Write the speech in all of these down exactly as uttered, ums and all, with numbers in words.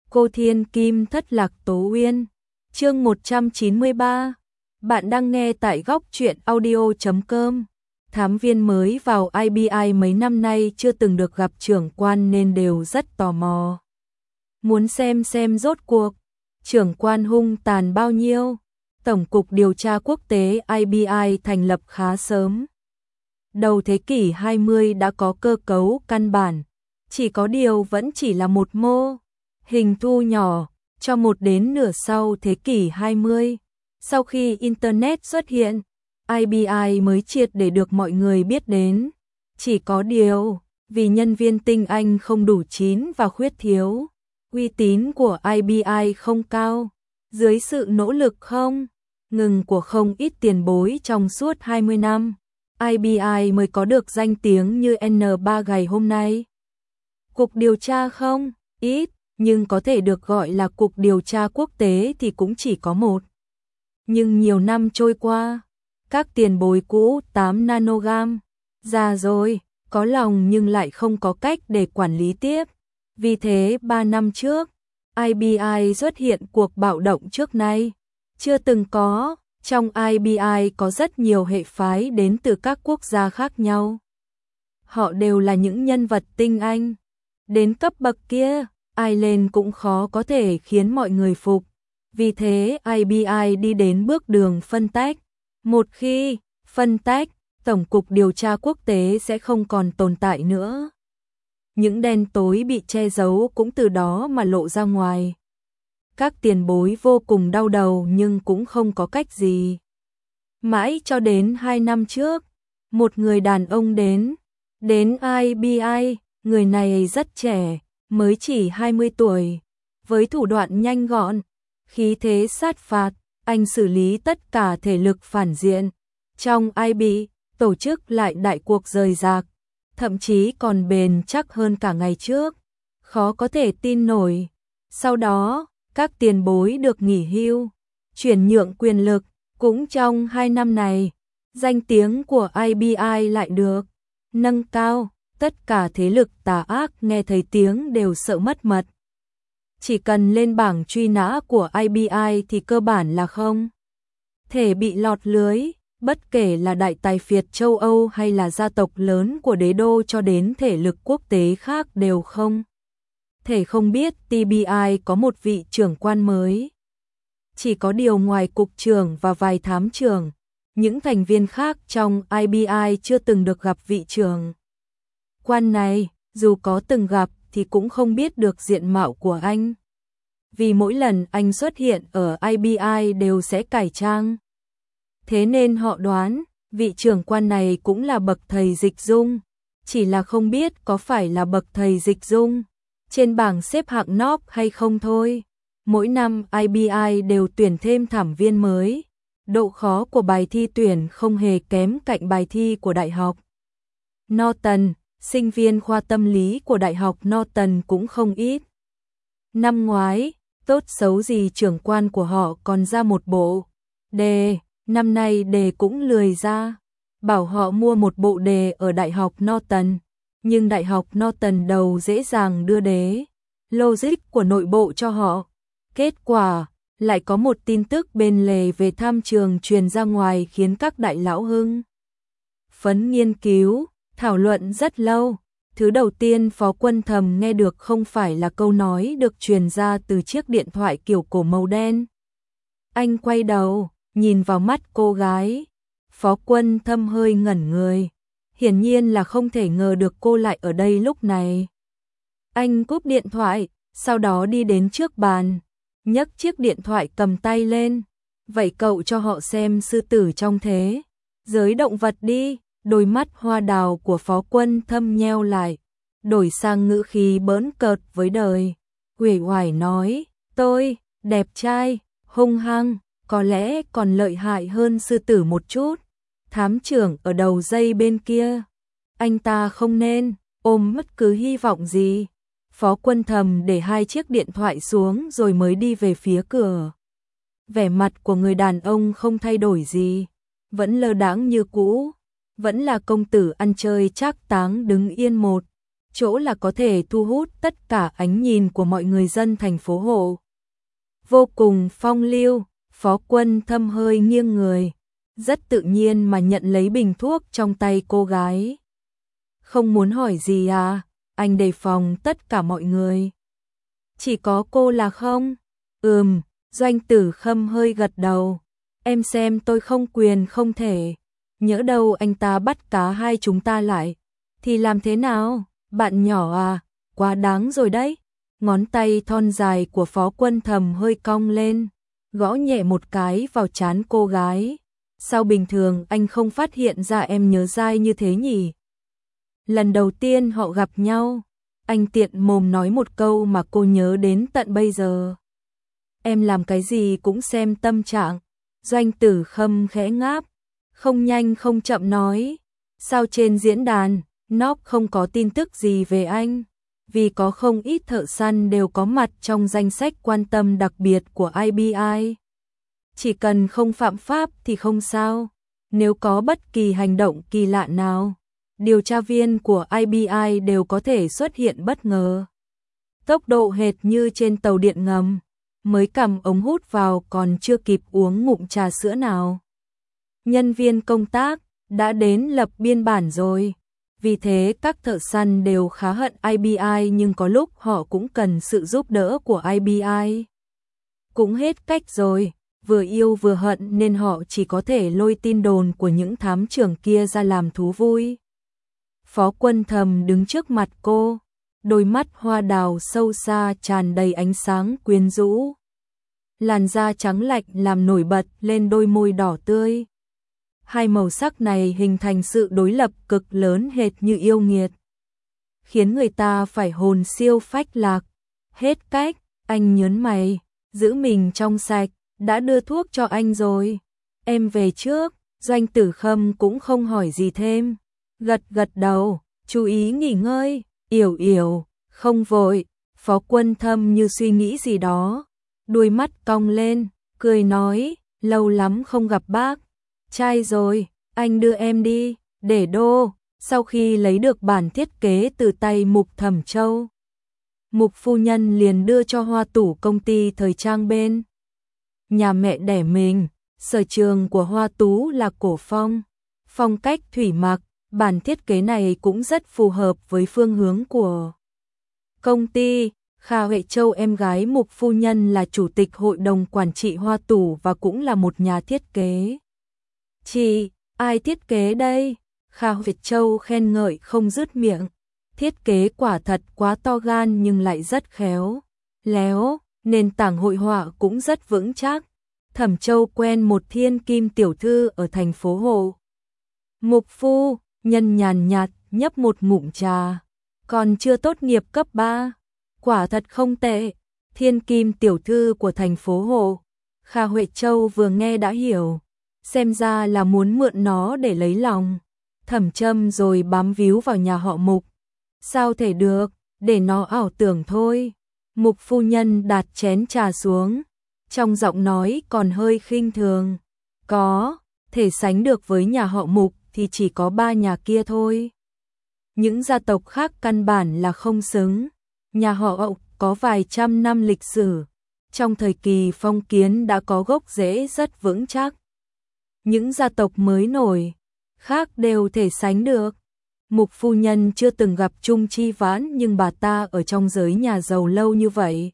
Cô Thiên Kim thất lạc Tố Uyên. Chương một trăm chín mươi ba. Bạn đang nghe tại góc truyện audio chấm com. Thám viên mới vào i bê i mấy năm nay chưa từng được gặp trưởng quan nên đều rất tò mò. Muốn xem xem rốt cuộc trưởng quan hung tàn bao nhiêu. Tổng cục điều tra quốc tế i bê i thành lập khá sớm. Đầu thế kỷ hai mươi đã có cơ cấu căn bản, chỉ có điều vẫn chỉ là một mô hình thu nhỏ cho một đến nửa sau thế kỷ hai mươi. Sau khi Internet xuất hiện, i bê i mới triệt để được mọi người biết đến. Chỉ có điều, vì nhân viên tinh anh không đủ chín và khuyết thiếu, uy tín của i bê i không cao. Dưới sự nỗ lực không ngừng của không ít tiền bối trong suốt hai mươi năm, i bê i mới có được danh tiếng như en ba ngày hôm nay. Cục điều tra không ít, nhưng có thể được gọi là cục điều tra quốc tế thì cũng chỉ có một. Nhưng nhiều năm trôi qua, các tiền bối cũ tám nanogam già rồi, có lòng nhưng lại không có cách để quản lý tiếp. Vì thế ba năm trước, i bê i xuất hiện cuộc bạo động trước nay chưa từng có. Trong i bê i có rất nhiều hệ phái đến từ các quốc gia khác nhau. Họ đều là những nhân vật tinh anh. Đến cấp bậc kia, ai lên cũng khó có thể khiến mọi người phục. Vì thế i bê i đi đến bước đường phân tách. Một khi phân tách, Tổng cục điều tra quốc tế sẽ không còn tồn tại nữa. Những đen tối bị che giấu cũng từ đó mà lộ ra ngoài. Các tiền bối vô cùng đau đầu nhưng cũng không có cách gì. Mãi cho đến hai năm trước, một người đàn ông đến, đến i bê i, người này rất trẻ, mới chỉ hai mươi tuổi. Với thủ đoạn nhanh gọn, khí thế sát phạt, anh xử lý tất cả thể lực phản diện. Trong i bê i, tổ chức lại đại cuộc rời rạc, thậm chí còn bền chắc hơn cả ngày trước. Khó có thể tin nổi. Sau đó, các tiền bối được nghỉ hưu, chuyển nhượng quyền lực. Cũng trong hai năm này, danh tiếng của i bê i lại được nâng cao. Tất cả thế lực tà ác nghe thấy tiếng đều sợ mất mật. Chỉ cần lên bảng truy nã của i bê i thì cơ bản là không thể bị lọt lưới. Bất kể là đại tài phiệt châu Âu hay là gia tộc lớn của đế đô cho đến thể lực quốc tế khác đều không thể không biết tê bê i có một vị trưởng quan mới. Chỉ có điều ngoài cục trưởng và vài thám trưởng, những thành viên khác trong i bê i chưa từng được gặp vị trưởng quan này, dù có từng gặp thì cũng không biết được diện mạo của anh. Vì mỗi lần anh xuất hiện ở i bê i đều sẽ cải trang. Thế nên họ đoán, vị trưởng quan này cũng là bậc thầy Dịch Dung, chỉ là không biết có phải là bậc thầy Dịch Dung trên bảng xếp hạng nóp hay không thôi. Mỗi năm i bê i đều tuyển thêm thẩm viên mới. Độ khó của bài thi tuyển không hề kém cạnh bài thi của Đại học Norton, sinh viên khoa tâm lý của Đại học Norton cũng không ít. Năm ngoái, tốt xấu gì trưởng quan của họ còn ra một bộ đề, năm nay đề cũng lười ra. Bảo họ mua một bộ đề ở Đại học Norton, nhưng Đại học Norton đầu dễ dàng đưa đế logic của nội bộ cho họ. Kết quả, lại có một tin tức bên lề về tham trường truyền ra ngoài khiến các đại lão hưng phấn nghiên cứu, thảo luận rất lâu. Thứ đầu tiên Phó Quân Thầm nghe được không phải là câu nói được truyền ra từ chiếc điện thoại kiểu cổ màu đen. Anh quay đầu, nhìn vào mắt cô gái. Phó Quân Thâm hơi ngẩn người. Hiển nhiên là không thể ngờ được cô lại ở đây lúc này. Anh cúp điện thoại, sau đó đi đến trước bàn, nhấc chiếc điện thoại cầm tay lên. Vậy cậu cho họ xem sư tử trong thế giới động vật đi. Đôi mắt hoa đào của Phó Quân Thâm nheo lại, đổi sang ngữ khí bỡn cợt với đời. Uể oải nói, tôi, đẹp trai, hung hăng, có lẽ còn lợi hại hơn sư tử một chút. Thám trưởng ở đầu dây bên kia, anh ta không nên ôm bất cứ hy vọng gì. Phó Quân Thầm để hai chiếc điện thoại xuống rồi mới đi về phía cửa. Vẻ mặt của người đàn ông không thay đổi gì, vẫn lơ đãng như cũ, vẫn là công tử ăn chơi trác táng đứng yên một chỗ là có thể thu hút tất cả ánh nhìn của mọi người dân thành phố Hộ. Vô cùng phong lưu, Phó Quân Thâm hơi nghiêng người, rất tự nhiên mà nhận lấy bình thuốc trong tay cô gái. Không muốn hỏi gì à, anh đề phòng tất cả mọi người. Chỉ có cô là không? Ừm, Doanh Tử Khâm hơi gật đầu. Em xem tôi không quyền không thể. Nhỡ đâu anh ta bắt cá hai chúng ta lại. Thì làm thế nào? Bạn nhỏ à, quá đáng rồi đấy. Ngón tay thon dài của Phó Quân Thâm hơi cong lên, gõ nhẹ một cái vào trán cô gái. Sao bình thường anh không phát hiện ra em nhớ dai như thế nhỉ? Lần đầu tiên họ gặp nhau, anh tiện mồm nói một câu mà cô nhớ đến tận bây giờ. Em làm cái gì cũng xem tâm trạng. Doanh Tử Khâm khẽ ngáp, không nhanh không chậm nói. Sao trên diễn đàn, Nop không có tin tức gì về anh? Vì có không ít thợ săn đều có mặt trong danh sách quan tâm đặc biệt của i bê i. Chỉ cần không phạm pháp thì không sao. Nếu có bất kỳ hành động kỳ lạ nào, điều tra viên của i bê i đều có thể xuất hiện bất ngờ. Tốc độ hệt như trên tàu điện ngầm, mới cầm ống hút vào còn chưa kịp uống ngụm trà sữa nào. Nhân viên công tác đã đến lập biên bản rồi. Vì thế các thợ săn đều khá hận i bê i, nhưng có lúc họ cũng cần sự giúp đỡ của i bê i. Cũng hết cách rồi, vừa yêu vừa hận nên họ chỉ có thể lôi tin đồn của những thám trưởng kia ra làm thú vui. Phó Quân Thâm đứng trước mặt cô, đôi mắt hoa đào sâu xa tràn đầy ánh sáng quyến rũ. Làn da trắng lạnh làm nổi bật lên đôi môi đỏ tươi. Hai màu sắc này hình thành sự đối lập cực lớn hệt như yêu nghiệt, khiến người ta phải hồn siêu phách lạc. Hết cách, anh nhớn mày, giữ mình trong sạch, đã đưa thuốc cho anh rồi. Em về trước. Doanh Tử Khâm cũng không hỏi gì thêm, gật gật đầu, chú ý nghỉ ngơi. Yểu yểu, không vội. Phó Quân Thâm như suy nghĩ gì đó, đuôi mắt cong lên, cười nói, lâu lắm không gặp bác. Trai rồi, anh đưa em đi. Để đô. Sau khi lấy được bản thiết kế từ tay Mục Thẩm Châu, Mục phu nhân liền đưa cho Hoa Tủ công ty thời trang bên nhà mẹ đẻ mình. Sở trường của Hoa Tú là cổ phong, phong cách thủy mặc. Bản thiết kế này cũng rất phù hợp với phương hướng của công ty. Kha Huệ Châu, em gái Mục phu nhân, là chủ tịch hội đồng quản trị Hoa Tủ và cũng là một nhà thiết kế. Chị, ai thiết kế đây? Kha Huệ Châu khen ngợi không dứt miệng. Thiết kế quả thật quá to gan nhưng lại rất khéo léo, nền tảng hội họa cũng rất vững chắc. Thẩm Châu quen một thiên kim tiểu thư ở thành phố Hộ. Mục phu nhân nhàn nhạt nhấp một ngụm trà. Còn chưa tốt nghiệp cấp ba. Quả thật không tệ. Thiên kim tiểu thư của thành phố Hộ. Kha Huệ Châu vừa nghe đã hiểu. Xem ra là muốn mượn nó để lấy lòng Thẩm Trâm rồi bám víu vào nhà họ Mục. Sao thể được, để nó ảo tưởng thôi. Mục phu nhân đặt chén trà xuống, trong giọng nói còn hơi khinh thường. Có, thể sánh được với nhà họ Mục thì chỉ có ba nhà kia thôi. Những gia tộc khác căn bản là không xứng. Nhà họ Ậu có vài trăm năm lịch sử, trong thời kỳ phong kiến đã có gốc rễ rất vững chắc. Những gia tộc mới nổi khác đều thể sánh được. Mục phu nhân chưa từng gặp Trung Chi Vãn, nhưng bà ta ở trong giới nhà giàu lâu như vậy,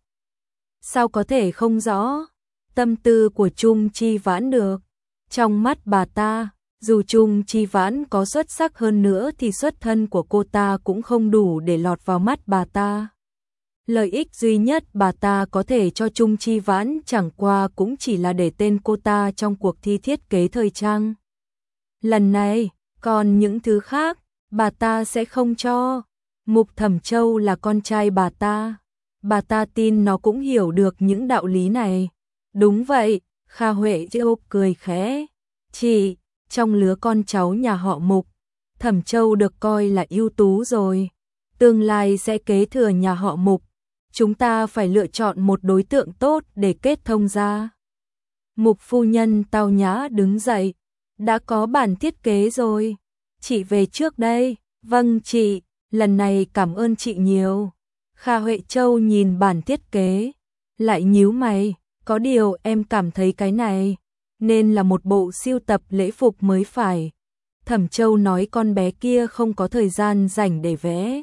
sao có thể không rõ tâm tư của Trung Chi Vãn được. Trong mắt bà ta, dù Trung Chi Vãn có xuất sắc hơn nữa thì xuất thân của cô ta cũng không đủ để lọt vào mắt bà ta. Lợi ích duy nhất bà ta có thể cho Trung Chi Vãn chẳng qua cũng chỉ là để tên cô ta trong cuộc thi thiết kế thời trang lần này, còn những thứ khác bà ta sẽ không cho. Mục Thẩm Châu là con trai bà ta, bà ta tin nó cũng hiểu được những đạo lý này. Đúng vậy, Kha Huệ Châu cười khẽ. Chị, trong lứa con cháu nhà họ Mục, Thẩm Châu được coi là ưu tú rồi, tương lai sẽ kế thừa nhà họ Mục. Chúng ta phải lựa chọn một đối tượng tốt để kết thông ra. Mục phu nhân tao nhã đứng dậy. Đã có bản thiết kế rồi. Chị về trước đây. Vâng chị. lần này cảm ơn chị nhiều. Kha Huệ Châu nhìn bản thiết kế, lại nhíu mày, có điều em cảm thấy cái này nên là một bộ sưu tập lễ phục mới phải. Thẩm Châu nói con bé kia không có thời gian rảnh để vẽ.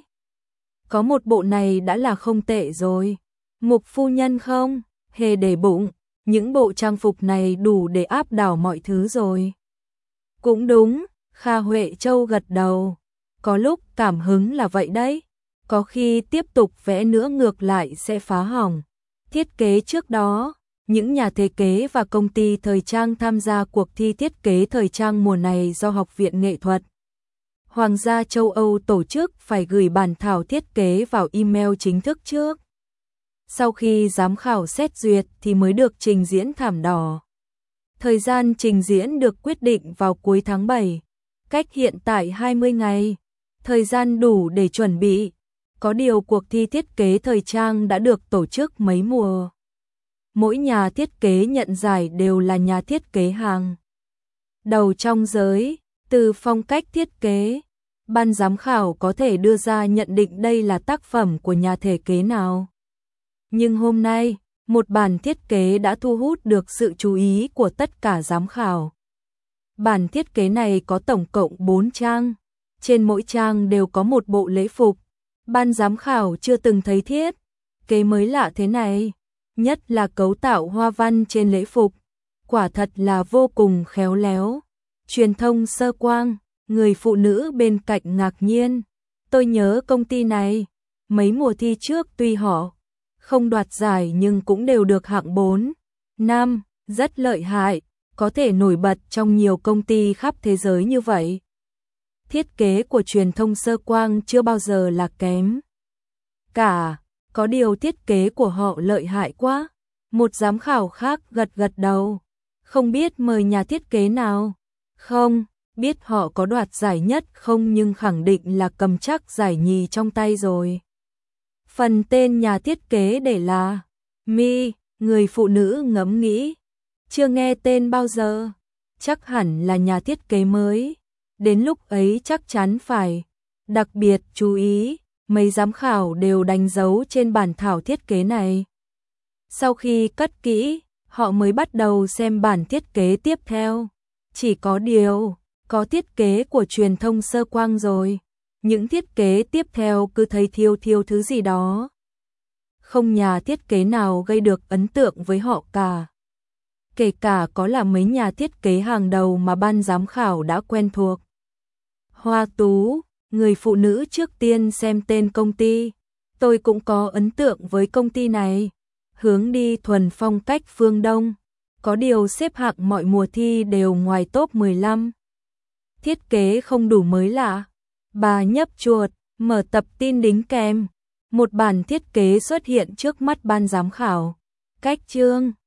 Có một bộ này đã là không tệ rồi. Mục phu nhân không hề để bụng, những bộ trang phục này đủ để áp đảo mọi thứ rồi. Cũng đúng, Kha Huệ Châu gật đầu. Có lúc cảm hứng là vậy đấy. Có khi tiếp tục vẽ nữa ngược lại sẽ phá hỏng. Thiết kế trước đó, những nhà thiết kế và công ty thời trang tham gia cuộc thi thiết kế thời trang mùa này do Học viện Nghệ thuật Hoàng gia châu Âu tổ chức phải gửi bản thảo thiết kế vào email chính thức trước. Sau khi giám khảo xét duyệt thì mới được trình diễn thảm đỏ. Thời gian trình diễn được quyết định vào cuối tháng bảy, cách hiện tại hai mươi ngày, thời gian đủ để chuẩn bị. Có điều cuộc thi thiết kế thời trang đã được tổ chức mấy mùa. Mỗi nhà thiết kế nhận giải đều là nhà thiết kế hàng đầu trong giới, từ phong cách thiết kế. Ban giám khảo có thể đưa ra nhận định đây là tác phẩm của nhà thiết kế nào. Nhưng hôm nay, một bản thiết kế đã thu hút được sự chú ý của tất cả giám khảo. Bản thiết kế này có tổng cộng bốn trang, trên mỗi trang đều có một bộ lễ phục. Ban giám khảo chưa từng thấy thiết kế mới lạ thế này, nhất là cấu tạo hoa văn trên lễ phục, quả thật là vô cùng khéo léo. Truyền thông Sơ Quang, người phụ nữ bên cạnh ngạc nhiên, tôi nhớ công ty này, mấy mùa thi trước tuy họ không đoạt giải nhưng cũng đều được hạng bốn, năm, rất lợi hại, có thể nổi bật trong nhiều công ty khắp thế giới như vậy. Thiết kế của truyền thông Sơ Quang chưa bao giờ là kém cả, có điều thiết kế của họ lợi hại quá. Một giám khảo khác gật gật đầu, không biết mời nhà thiết kế nào, không biết họ có đoạt giải nhất không nhưng khẳng định là cầm chắc giải nhì trong tay rồi. Phần tên nhà thiết kế để là Mi, người phụ nữ ngẫm nghĩ, chưa nghe tên bao giờ, chắc hẳn là nhà thiết kế mới. Đến lúc ấy chắc chắn phải đặc biệt chú ý, mấy giám khảo đều đánh dấu trên bản thảo thiết kế này. Sau khi cất kỹ, họ mới bắt đầu xem bản thiết kế tiếp theo. Chỉ có điều, có thiết kế của truyền thông Sơ Quang rồi, những thiết kế tiếp theo cứ thấy thiếu thiếu thứ gì đó. Không nhà thiết kế nào gây được ấn tượng với họ cả. Kể cả có là mấy nhà thiết kế hàng đầu mà ban giám khảo đã quen thuộc. Hoa Tú, người phụ nữ trước tiên xem tên công ty. Tôi cũng có ấn tượng với công ty này. Hướng đi thuần phong cách phương Đông. Có điều xếp hạng mọi mùa thi đều ngoài top mười lăm. Thiết kế không đủ mới lạ. Bà nhấp chuột, mở tập tin đính kèm. Một bản thiết kế xuất hiện trước mắt ban giám khảo. Cách chương